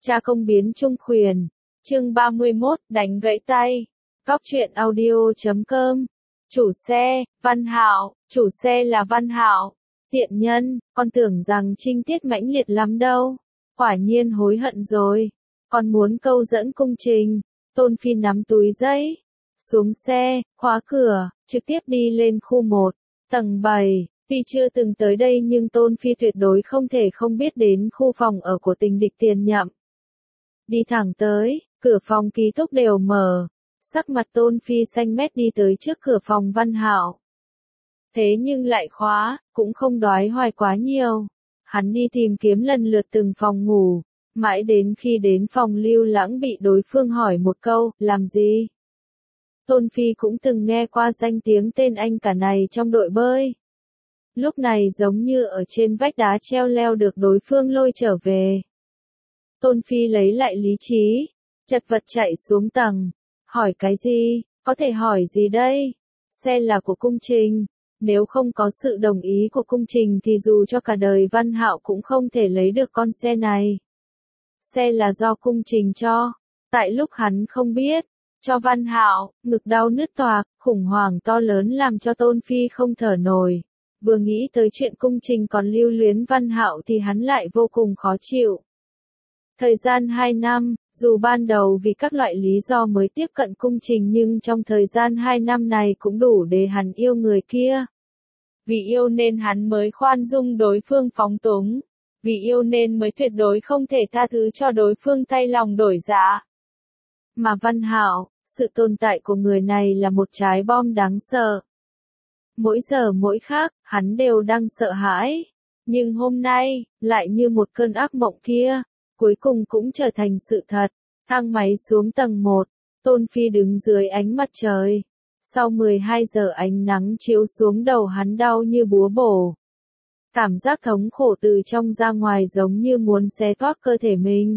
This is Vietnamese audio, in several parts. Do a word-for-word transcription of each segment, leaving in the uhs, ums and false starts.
Cha công biến trung khuyển. Chương ba mươi mốt, đánh gãy tay. Góc truyện audio chấm com. Chủ xe, Văn Hạo, chủ xe là Văn Hạo. Tiện nhân, con tưởng rằng trinh tiết mãnh liệt lắm đâu. Quả nhiên hối hận rồi. Con muốn câu dẫn cung trình. Tôn Phi nắm túi giấy. Xuống xe, khóa cửa, trực tiếp đi lên khu một, tầng bảy. Tuy chưa từng tới đây nhưng Tôn Phi tuyệt đối không thể không biết đến khu phòng ở của tình địch Tiền Nhậm. Đi thẳng tới, cửa phòng ký túc đều mở. Sắc mặt Tôn Phi xanh mét đi tới trước cửa phòng Văn Hạo. Thế nhưng lại khóa, cũng không đoái hoài quá nhiều. Hắn đi tìm kiếm lần lượt từng phòng ngủ, mãi đến khi đến phòng Lưu Lãng bị đối phương hỏi một câu, làm gì? Tôn Phi cũng từng nghe qua danh tiếng tên anh cả này trong đội bơi. Lúc này giống như ở trên vách đá treo leo được đối phương lôi trở về. Tôn Phi lấy lại lý trí, chật vật chạy xuống tầng. Hỏi cái gì? Có thể hỏi gì đây? Xe là của cung trình. Nếu không có sự đồng ý của cung trình thì dù cho cả đời Văn Hạo cũng không thể lấy được con xe này. Xe là do cung trình cho. Tại lúc hắn không biết, cho Văn Hạo, ngực đau nứt toạc, khủng hoảng to lớn làm cho Tôn Phi không thở nổi. Vừa nghĩ tới chuyện cung trình còn lưu luyến Văn Hạo thì hắn lại vô cùng khó chịu. Thời gian hai năm, dù ban đầu vì các loại lý do mới tiếp cận cung trình nhưng trong thời gian hai năm này cũng đủ để hắn yêu người kia. Vì yêu nên hắn mới khoan dung đối phương phóng túng. Vì yêu nên mới tuyệt đối không thể tha thứ cho đối phương thay lòng đổi dạ. Mà Văn Hạo, sự tồn tại của người này là một trái bom đáng sợ. Mỗi giờ mỗi khắc, hắn đều đang sợ hãi. Nhưng hôm nay, lại như một cơn ác mộng kia, cuối cùng cũng trở thành sự thật. Thang máy xuống tầng một, Tôn Phi đứng dưới ánh mặt trời. Sau mười hai giờ ánh nắng chiếu xuống đầu hắn đau như búa bổ. Cảm giác thống khổ từ trong ra ngoài giống như muốn xé toác cơ thể mình.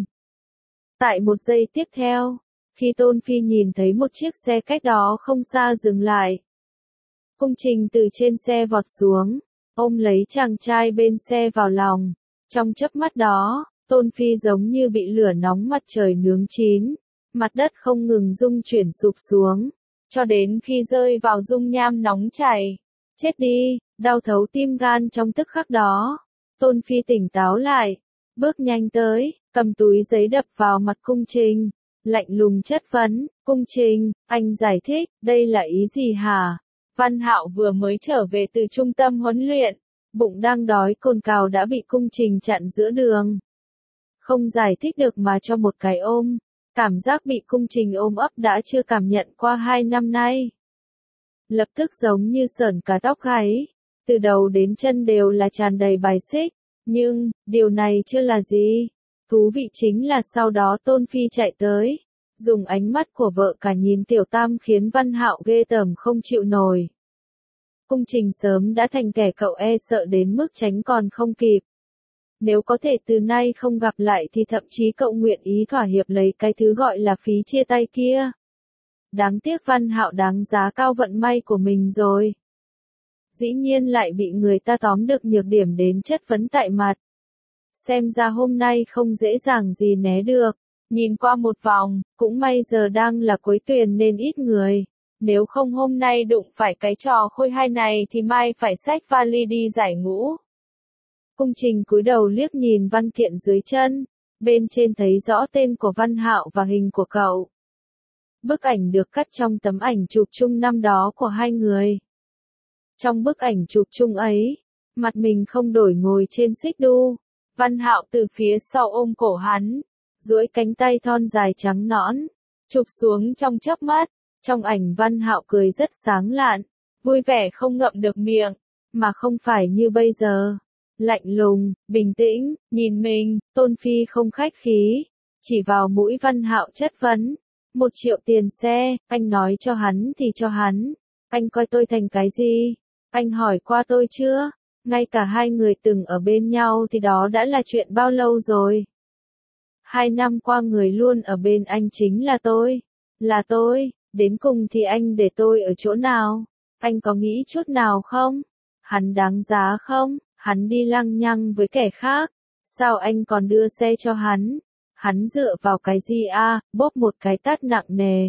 Tại một giây tiếp theo, khi Tôn Phi nhìn thấy một chiếc xe cách đó không xa dừng lại. Cung trình từ trên xe vọt xuống, ôm lấy chàng trai bên xe vào lòng. Trong chớp mắt đó, Tôn Phi giống như bị lửa nóng mặt trời nướng chín, mặt đất không ngừng rung chuyển sụp xuống, cho đến khi rơi vào dung nham nóng chảy. Chết đi, đau thấu tim gan trong tức khắc đó. Tôn Phi tỉnh táo lại, bước nhanh tới, cầm túi giấy đập vào mặt cung trình, lạnh lùng chất vấn, cung trình, anh giải thích, đây là ý gì hả? Văn Hạo vừa mới trở về từ trung tâm huấn luyện, bụng đang đói cồn cào đã bị cung trình chặn giữa đường. Không giải thích được mà cho một cái ôm, cảm giác bị cung trình ôm ấp đã chưa cảm nhận qua hai năm nay. Lập tức giống như sởn cả tóc gáy, từ đầu đến chân đều là tràn đầy bài xích, nhưng, điều này chưa là gì. Thú vị chính là sau đó Tôn Phi chạy tới, dùng ánh mắt của vợ cả nhìn Tiểu Tam khiến Văn Hạo ghê tởm không chịu nổi. Cung trình sớm đã thành kẻ cậu e sợ đến mức tránh còn không kịp. Nếu có thể từ nay không gặp lại thì thậm chí cậu nguyện ý thỏa hiệp lấy cái thứ gọi là phí chia tay kia. Đáng tiếc Văn Hạo đáng giá cao vận may của mình rồi. Dĩ nhiên lại bị người ta tóm được nhược điểm đến chất vấn tại mặt. Xem ra hôm nay không dễ dàng gì né được. Nhìn qua một vòng, cũng may giờ đang là cuối tuần nên ít người. Nếu không hôm nay đụng phải cái trò khôi hài này thì mai phải xách vali đi giải ngũ. Cung trình cúi đầu liếc nhìn văn kiện dưới chân, bên trên thấy rõ tên của Văn Hạo và hình của cậu. Bức ảnh được cắt trong tấm ảnh chụp chung năm đó của hai người. Trong bức ảnh chụp chung ấy, mặt mình không đổi ngồi trên xích đu, Văn Hạo từ phía sau ôm cổ hắn, duỗi cánh tay thon dài trắng nõn, chụp xuống trong chớp mắt. Trong ảnh Văn Hạo cười rất sáng lạn, vui vẻ không ngậm được miệng, mà không phải như bây giờ. Lạnh lùng, bình tĩnh, nhìn mình, Tôn Phi không khách khí, chỉ vào mũi Văn Hạo chất vấn. Một triệu tiền xe, anh nói cho hắn thì cho hắn. Anh coi tôi thành cái gì? Anh hỏi qua tôi chưa? Ngay cả hai người từng ở bên nhau thì đó đã là chuyện bao lâu rồi? Hai năm qua người luôn ở bên anh chính là tôi. Là tôi, đến cùng thì anh để tôi ở chỗ nào? Anh có nghĩ chút nào không? Hắn đáng giá không? Hắn đi lăng nhăng với kẻ khác. Sao anh còn đưa xe cho hắn? Hắn dựa vào cái gì a? À, bóp một cái tát nặng nề.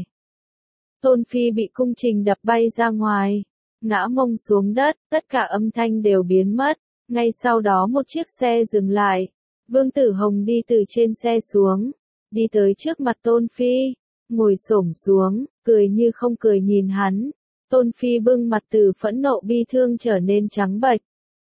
Tôn Phi bị cung trình đập bay ra ngoài, ngã mông xuống đất, tất cả âm thanh đều biến mất. Ngay sau đó một chiếc xe dừng lại, Vương Tử Hồng đi từ trên xe xuống, đi tới trước mặt Tôn Phi, ngồi xổm xuống, cười như không cười nhìn hắn. Tôn Phi bưng mặt từ phẫn nộ bi thương trở nên trắng bệch.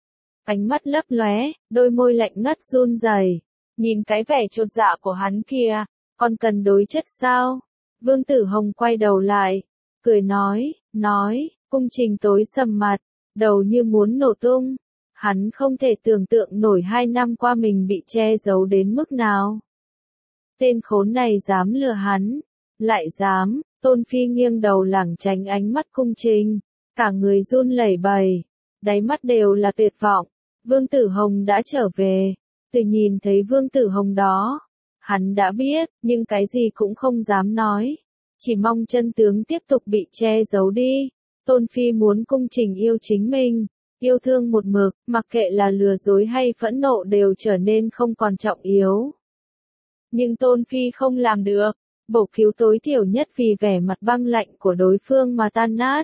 Ánh mắt lấp lóe, đôi môi lạnh ngắt run rẩy. Nhìn cái vẻ chột dạ của hắn kìa, còn cần đối chất sao? Vương Tử Hồng quay đầu lại, cười nói, nói, cung trình tối sầm mặt, đầu như muốn nổ tung. Hắn không thể tưởng tượng nổi hai năm qua mình bị che giấu đến mức nào. Tên khốn này dám lừa hắn, lại dám. Tôn Phi nghiêng đầu lảng tránh ánh mắt cung trình, cả người run lẩy bẩy, đáy mắt đều là tuyệt vọng. Vương Tử Hồng đã trở về, từ nhìn thấy Vương Tử Hồng đó, hắn đã biết, nhưng cái gì cũng không dám nói, chỉ mong chân tướng tiếp tục bị che giấu đi. Tôn Phi muốn cung trình yêu chính mình, yêu thương một mực, mặc kệ là lừa dối hay phẫn nộ đều trở nên không còn trọng yếu. Nhưng Tôn Phi không làm được. Bổ cứu tối thiểu nhất vì vẻ mặt băng lạnh của đối phương mà tan nát.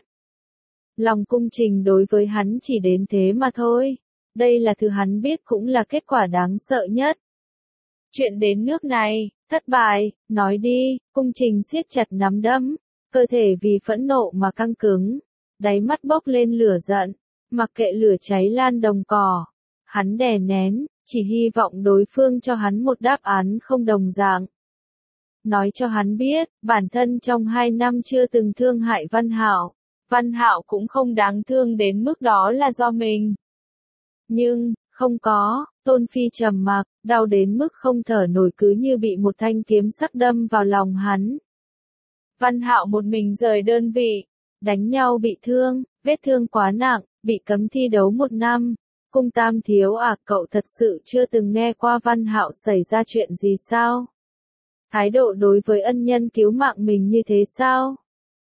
Lòng cung trình đối với hắn chỉ đến thế mà thôi. Đây là thứ hắn biết cũng là kết quả đáng sợ nhất. Chuyện đến nước này, thất bại, nói đi, cung trình siết chặt nắm đấm, cơ thể vì phẫn nộ mà căng cứng, đáy mắt bốc lên lửa giận, mặc kệ lửa cháy lan đồng cỏ. Hắn đè nén, chỉ hy vọng đối phương cho hắn một đáp án không đồng dạng. Nói cho hắn biết, bản thân trong hai năm chưa từng thương hại Văn Hạo. Văn Hạo cũng không đáng thương đến mức đó là do mình. Nhưng, không có, Tôn Phi trầm mặc, đau đến mức không thở nổi cứ như bị một thanh kiếm sắc đâm vào lòng hắn. Văn Hạo một mình rời đơn vị, đánh nhau bị thương, vết thương quá nặng, bị cấm thi đấu một năm. Cung Tam thiếu à, cậu thật sự chưa từng nghe qua Văn Hạo xảy ra chuyện gì sao? Thái độ đối với ân nhân cứu mạng mình như thế sao?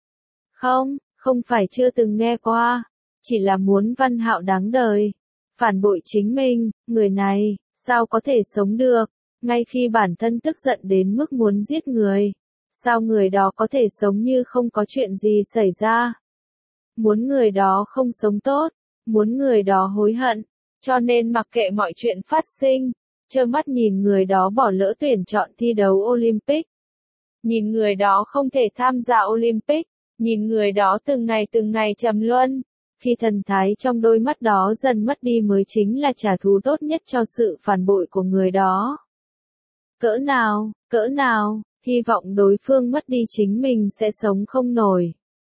Không, không phải chưa từng nghe qua, chỉ là muốn Văn Hạo đáng đời, phản bội chính mình, người này, sao có thể sống được, ngay khi bản thân tức giận đến mức muốn giết người, sao người đó có thể sống như không có chuyện gì xảy ra? Muốn người đó không sống tốt, muốn người đó hối hận, cho nên mặc kệ mọi chuyện phát sinh, trơ mắt nhìn người đó bỏ lỡ tuyển chọn thi đấu Olympic. Nhìn người đó không thể tham gia Olympic, nhìn người đó từng ngày từng ngày trầm luân, khi thần thái trong đôi mắt đó dần mất đi mới chính là trả thù tốt nhất cho sự phản bội của người đó. Cỡ nào, cỡ nào, hy vọng đối phương mất đi chính mình sẽ sống không nổi.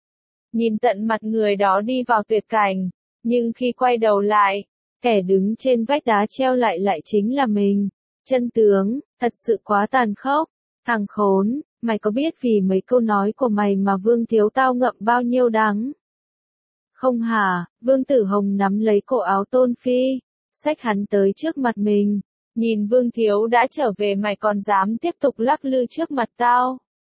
Nhìn tận mặt người đó đi vào tuyệt cảnh, nhưng khi quay đầu lại, kẻ đứng trên vách đá treo lại lại chính là mình. Chân tướng, thật sự quá tàn khốc. Thằng khốn, mày có biết vì mấy câu nói của mày mà Vương thiếu tao ngậm bao nhiêu đắng? Không hả? Vương Tử Hồng nắm lấy cổ áo Tôn Phi, xách hắn tới trước mặt mình. Nhìn Vương thiếu đã trở về mày còn dám tiếp tục lắc lư trước mặt tao?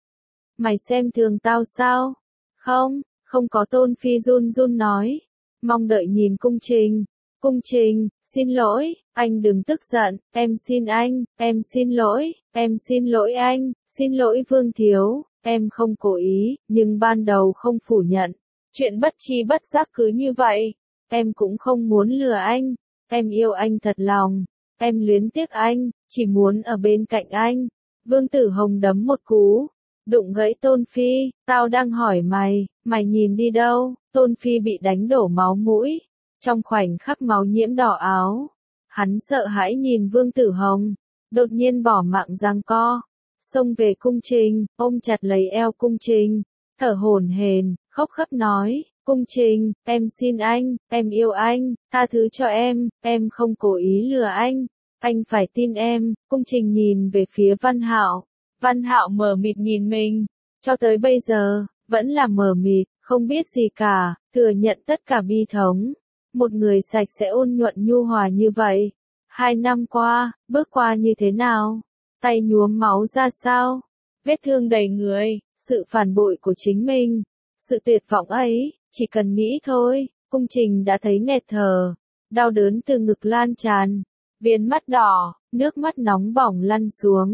Mày xem thường tao sao? Không, không có. Tôn Phi run run nói. Mong đợi nhìn cung trình. Cung trình, xin lỗi, anh đừng tức giận, em xin anh, em xin lỗi, em xin lỗi anh, xin lỗi Vương thiếu, em không cố ý, nhưng ban đầu không phủ nhận. Chuyện bất chi bất giác cứ như vậy, em cũng không muốn lừa anh, em yêu anh thật lòng, em luyến tiếc anh, chỉ muốn ở bên cạnh anh. Vương Tử Hồng đấm một cú, đụng gãy Tôn Phi, tao đang hỏi mày, mày nhìn đi đâu? Tôn Phi bị đánh đổ máu mũi. Trong khoảnh khắc máu nhiễm đỏ áo, hắn sợ hãi nhìn Vương Tử Hồng, đột nhiên bỏ mạng giằng co, xông về cung trình, ôm chặt lấy eo cung trình, thở hổn hển, khóc khóc nói, cung trình, em xin anh, em yêu anh, tha thứ cho em, em không cố ý lừa anh, anh phải tin em. Cung trình nhìn về phía Văn Hạo, Văn Hạo mờ mịt nhìn mình, cho tới bây giờ, vẫn là mờ mịt, không biết gì cả, thừa nhận tất cả bi thống. Một người sạch sẽ ôn nhuận nhu hòa như vậy, hai năm qua, bước qua như thế nào? Tay nhuốm máu ra sao? Vết thương đầy người, sự phản bội của chính mình, sự tuyệt vọng ấy, chỉ cần nghĩ thôi, cung trình đã thấy nghẹt thở, đau đớn từ ngực lan tràn, viền mắt đỏ, nước mắt nóng bỏng lăn xuống,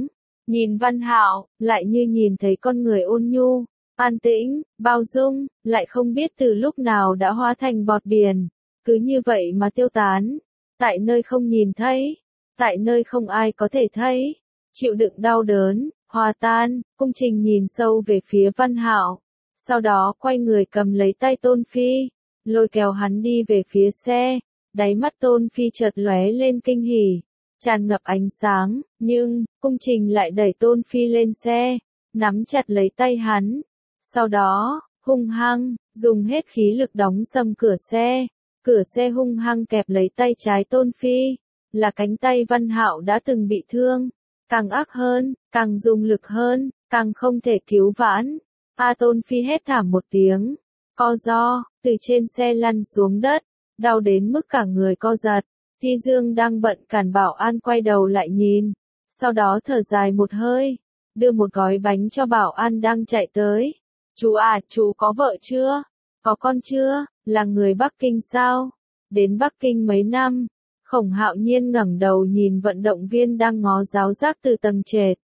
Nhìn Văn Hạo, lại như nhìn thấy con người ôn nhu, an tĩnh, bao dung, lại không biết từ lúc nào đã hóa thành bọt biển, cứ như vậy mà tiêu tán, tại nơi không nhìn thấy, tại nơi không ai có thể thấy, chịu đựng đau đớn, hòa tan. Cung Trình nhìn sâu về phía Văn Hạo, sau đó quay người cầm lấy tay Tôn Phi, lôi kéo hắn đi về phía xe, đáy mắt Tôn Phi chợt lóe lên kinh hỉ, tràn ngập ánh sáng, nhưng, Cung Trình lại đẩy Tôn Phi lên xe, nắm chặt lấy tay hắn, sau đó, hung hăng, dùng hết khí lực đóng sầm cửa xe, cửa xe hung hăng kẹp lấy tay trái Tôn Phi, là cánh tay Văn Hạo đã từng bị thương, càng ác hơn, càng dùng lực hơn, càng không thể cứu vãn. A Tôn Phi hét thảm một tiếng, co ro, từ trên xe lăn xuống đất, đau đến mức cả người co giật. Thi Dương đang bận cản bảo an quay đầu lại nhìn, sau đó thở dài một hơi, đưa một gói bánh cho bảo an đang chạy tới. Chú à, chú có vợ chưa? Có con chưa? Là người Bắc Kinh sao? Đến Bắc Kinh mấy năm? Khổng Hạo Nhiên ngẩng đầu nhìn vận động viên đang ngó giáo giác từ tầng trệt.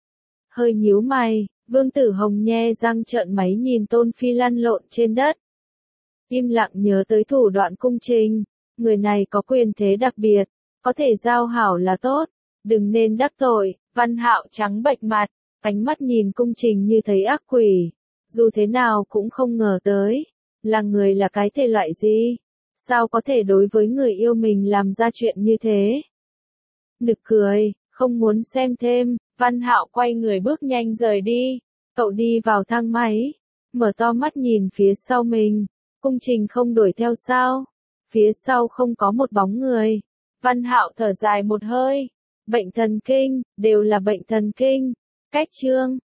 Hơi nhíu mày, Vương Tử Hồng nhe răng trợn máy nhìn Tôn Phi lăn lộn trên đất. Im lặng nhớ tới thủ đoạn Cung Trình, người này có quyền thế đặc biệt, có thể giao hảo là tốt, đừng nên đắc tội. Văn Hạo trắng bệch mặt, ánh mắt nhìn Cung Trình như thấy ác quỷ, dù thế nào cũng không ngờ tới, là người là cái thể loại gì, sao có thể đối với người yêu mình làm ra chuyện như thế. Nực cười, không muốn xem thêm, Văn Hạo quay người bước nhanh rời đi, cậu đi vào thang máy, mở to mắt nhìn phía sau mình, Cung Trình không đuổi theo sao, phía sau không có một bóng người. Văn Hạo thở dài một hơi, bệnh thần kinh, đều là bệnh thần kinh. Cách chương